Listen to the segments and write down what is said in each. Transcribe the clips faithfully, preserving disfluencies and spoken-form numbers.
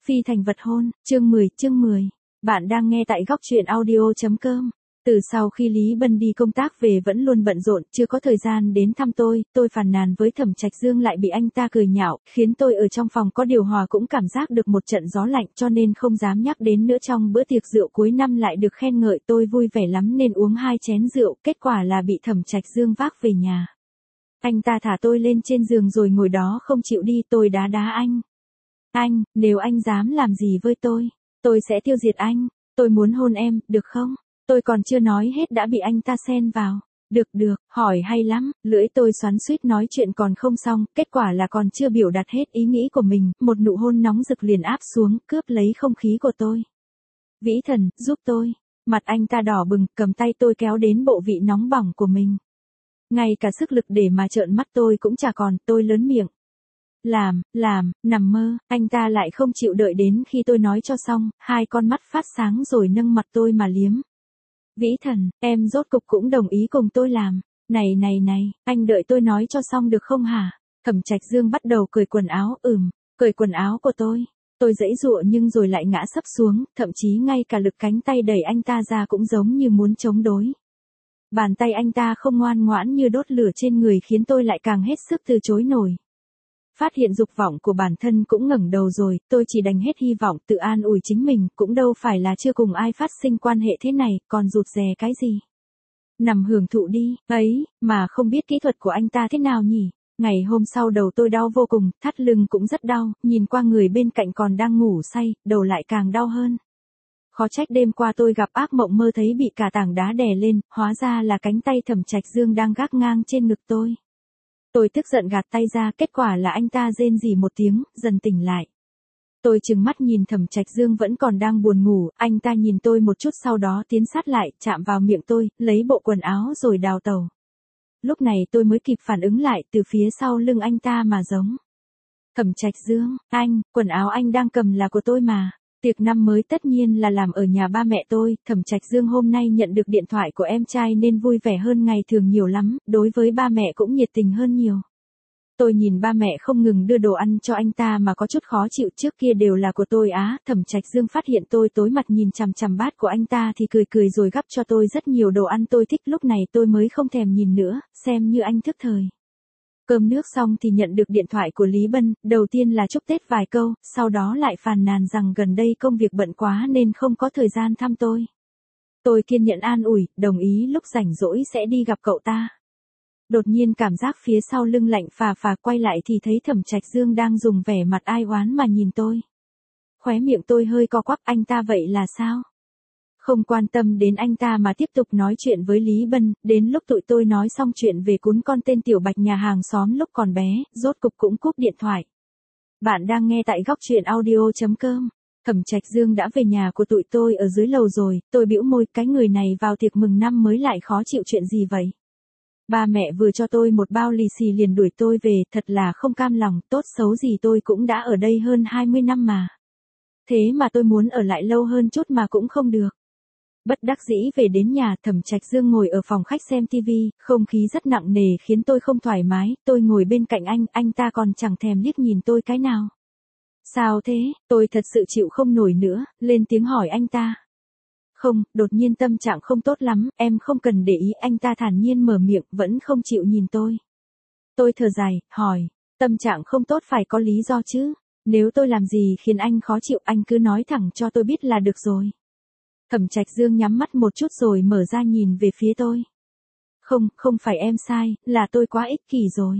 Phi thành vật hôn, chương mười, chương mười. Bạn đang nghe tại góc truyện audio.com. Từ sau khi Lý Bân đi công tác về vẫn luôn bận rộn, chưa có thời gian đến thăm tôi, tôi phàn nàn với Thẩm Trạch Dương lại bị anh ta cười nhạo, khiến tôi ở trong phòng có điều hòa cũng cảm giác được một trận gió lạnh, cho nên không dám nhắc đến nữa. Trong bữa tiệc rượu cuối năm lại được khen ngợi, tôi vui vẻ lắm nên uống hai chén rượu, kết quả là bị Thẩm Trạch Dương vác về nhà. Anh ta thả tôi lên trên giường rồi ngồi đó không chịu đi, tôi đá đá anh. Anh, nếu anh dám làm gì với tôi, tôi sẽ tiêu diệt anh, tôi muốn hôn em, được không? Tôi còn chưa nói hết đã bị anh ta xen vào. Được được, hỏi hay lắm, lưỡi tôi xoắn xuýt nói chuyện còn không xong, kết quả là còn chưa biểu đạt hết ý nghĩ của mình, một nụ hôn nóng rực liền áp xuống, cướp lấy không khí của tôi. Vĩ Thần, giúp tôi. Mặt anh ta đỏ bừng, cầm tay tôi kéo đến bộ vị nóng bỏng của mình. Ngay cả sức lực để mà trợn mắt tôi cũng chả còn, tôi lớn miệng. Làm, làm, nằm mơ, anh ta lại không chịu đợi đến khi tôi nói cho xong, hai con mắt phát sáng rồi nâng mặt tôi mà liếm. Vĩ Thần, em rốt cục cũng đồng ý cùng tôi làm. Này này này, anh đợi tôi nói cho xong được không hả? Thẩm Trạch Dương bắt đầu cởi quần áo, ừm, cởi quần áo của tôi. Tôi giãy giụa nhưng rồi lại ngã sấp xuống, thậm chí ngay cả lực cánh tay đẩy anh ta ra cũng giống như muốn chống đối. Bàn tay anh ta không ngoan ngoãn như đốt lửa trên người khiến tôi lại càng hết sức từ chối nổi. Phát hiện dục vọng của bản thân cũng ngẩng đầu rồi, tôi chỉ đành hết hy vọng tự an ủi chính mình, cũng đâu phải là chưa cùng ai phát sinh quan hệ thế này, còn rụt rè cái gì. Nằm hưởng thụ đi, ấy, mà không biết kỹ thuật của anh ta thế nào nhỉ. Ngày hôm sau đầu tôi đau vô cùng, thắt lưng cũng rất đau, nhìn qua người bên cạnh còn đang ngủ say, đầu lại càng đau hơn. Khó trách đêm qua tôi gặp ác mộng mơ thấy bị cả tảng đá đè lên, hóa ra là cánh tay Thẩm Trạch Dương đang gác ngang trên ngực tôi. Tôi tức giận gạt tay ra, kết quả là anh ta rên rỉ một tiếng, dần tỉnh lại. Tôi trừng mắt nhìn Thẩm Trạch Dương vẫn còn đang buồn ngủ, anh ta nhìn tôi một chút sau đó tiến sát lại, chạm vào miệng tôi, lấy bộ quần áo rồi đào tẩu. Lúc này tôi mới kịp phản ứng lại, từ phía sau lưng anh ta mà giống. Thẩm Trạch Dương, anh, quần áo anh đang cầm là của tôi mà. Tiệc năm mới tất nhiên là làm ở nhà ba mẹ tôi, Thẩm Trạch Dương hôm nay nhận được điện thoại của em trai nên vui vẻ hơn ngày thường nhiều lắm, đối với ba mẹ cũng nhiệt tình hơn nhiều. Tôi nhìn ba mẹ không ngừng đưa đồ ăn cho anh ta mà có chút khó chịu, trước kia đều là của tôi á. Thẩm Trạch Dương phát hiện tôi tối mặt nhìn chằm chằm bát của anh ta thì cười cười rồi gắp cho tôi rất nhiều đồ ăn tôi thích, lúc này tôi mới không thèm nhìn nữa, xem như anh thức thời. Cơm nước xong thì nhận được điện thoại của Lý Bân, đầu tiên là chúc Tết vài câu, sau đó lại phàn nàn rằng gần đây công việc bận quá nên không có thời gian thăm tôi. Tôi kiên nhẫn an ủi, đồng ý lúc rảnh rỗi sẽ đi gặp cậu ta. Đột nhiên cảm giác phía sau lưng lạnh phà phà, quay lại thì thấy Thẩm Trạch Dương đang dùng vẻ mặt ai oán mà nhìn tôi. Khóe miệng tôi hơi co quắp, anh ta vậy là sao? Không quan tâm đến anh ta mà tiếp tục nói chuyện với Lý Bân, đến lúc tụi tôi nói xong chuyện về cún con tên Tiểu Bạch nhà hàng xóm lúc còn bé, rốt cục cũng cúp điện thoại. Bạn đang nghe tại góc truyện audio.com. Thẩm Trạch Dương đã về nhà của tụi tôi ở dưới lầu rồi, tôi bĩu môi, cái người này vào tiệc mừng năm mới lại khó chịu chuyện gì vậy? Ba mẹ vừa cho tôi một bao lì xì liền đuổi tôi về, thật là không cam lòng, tốt xấu gì tôi cũng đã ở đây hơn hai mươi năm mà. Thế mà tôi muốn ở lại lâu hơn chút mà cũng không được. Bất đắc dĩ về đến nhà, Thẩm Trạch Dương ngồi ở phòng khách xem tivi, không khí rất nặng nề khiến tôi không thoải mái, tôi ngồi bên cạnh anh, anh ta còn chẳng thèm liếc nhìn tôi cái nào. Sao thế, tôi thật sự chịu không nổi nữa, lên tiếng hỏi anh ta. Không, đột nhiên tâm trạng không tốt lắm, em không cần để ý, anh ta thản nhiên mở miệng, vẫn không chịu nhìn tôi. Tôi thở dài, hỏi, tâm trạng không tốt phải có lý do chứ, nếu tôi làm gì khiến anh khó chịu anh cứ nói thẳng cho tôi biết là được rồi. Thẩm Trạch Dương nhắm mắt một chút rồi mở ra nhìn về phía tôi. Không, không phải em sai, là tôi quá ích kỷ rồi.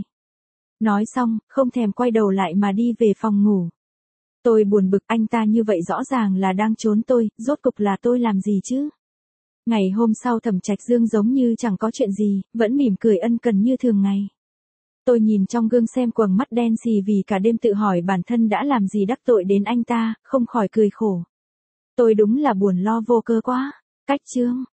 Nói xong, không thèm quay đầu lại mà đi về phòng ngủ. Tôi buồn bực, anh ta như vậy rõ ràng là đang trốn tôi, rốt cục là tôi làm gì chứ? Ngày hôm sau Thẩm Trạch Dương giống như chẳng có chuyện gì, vẫn mỉm cười ân cần như thường ngày. Tôi nhìn trong gương xem quầng mắt đen xì vì cả đêm tự hỏi bản thân đã làm gì đắc tội đến anh ta, không khỏi cười khổ. Tôi đúng là buồn lo vô cớ quá. Cách chương